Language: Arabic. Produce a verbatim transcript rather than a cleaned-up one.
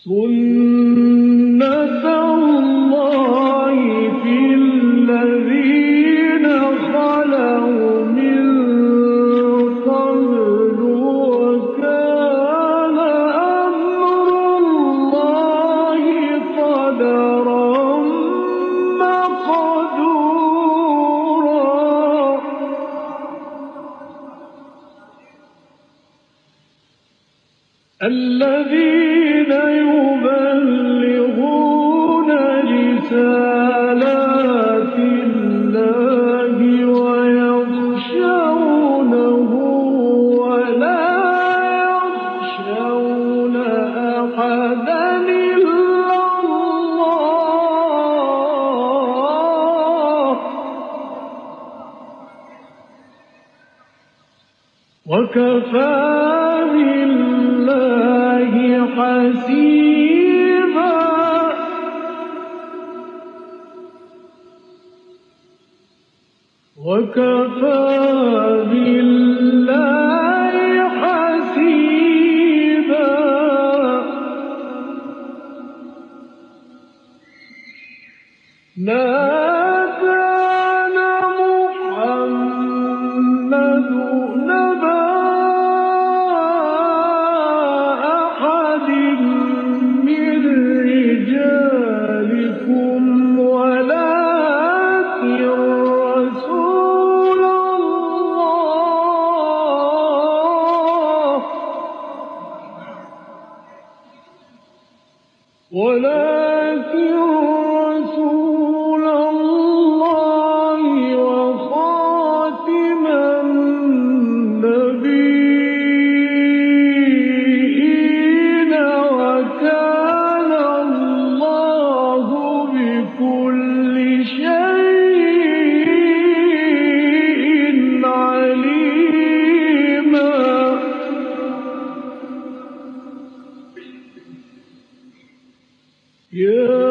سُنَّةَ اللَّهِ فِي الَّذِينَ خَلَوْا مِن قَبْلُ ۚ وَكَانَ أَمْرُ اللَّهِ قَدَرًا مَّقْدُورًا. الَّذِينَ يُبَلِّغُونَ رِسَالَاتِ اللَّهِ وَيَخْشَوْنَهُ وَلَا يَخْشَوْنَ أَحَدًا إِلَّا اللَّهَ ۗ وَكَفَىٰ بِاللَّهِ حَسِيبًا. وَكَفَىٰ بِاللَّهِ حَسِيبًا. مَا كَانَ مُحَمَّدٌ أَبَا أَحَدٍ مِّن رِّجَالِكُمْ وَلَٰكِن رَّسُولَ اللَّهِ وَلَٰكِن رَّسُولَ اللَّهِ وَخَاتِمَ النَّبِيِّينَ ۚ وَكَانَ اللَّهُ بِكُلِّ شَيْءٍ عَلِيمًا. يَا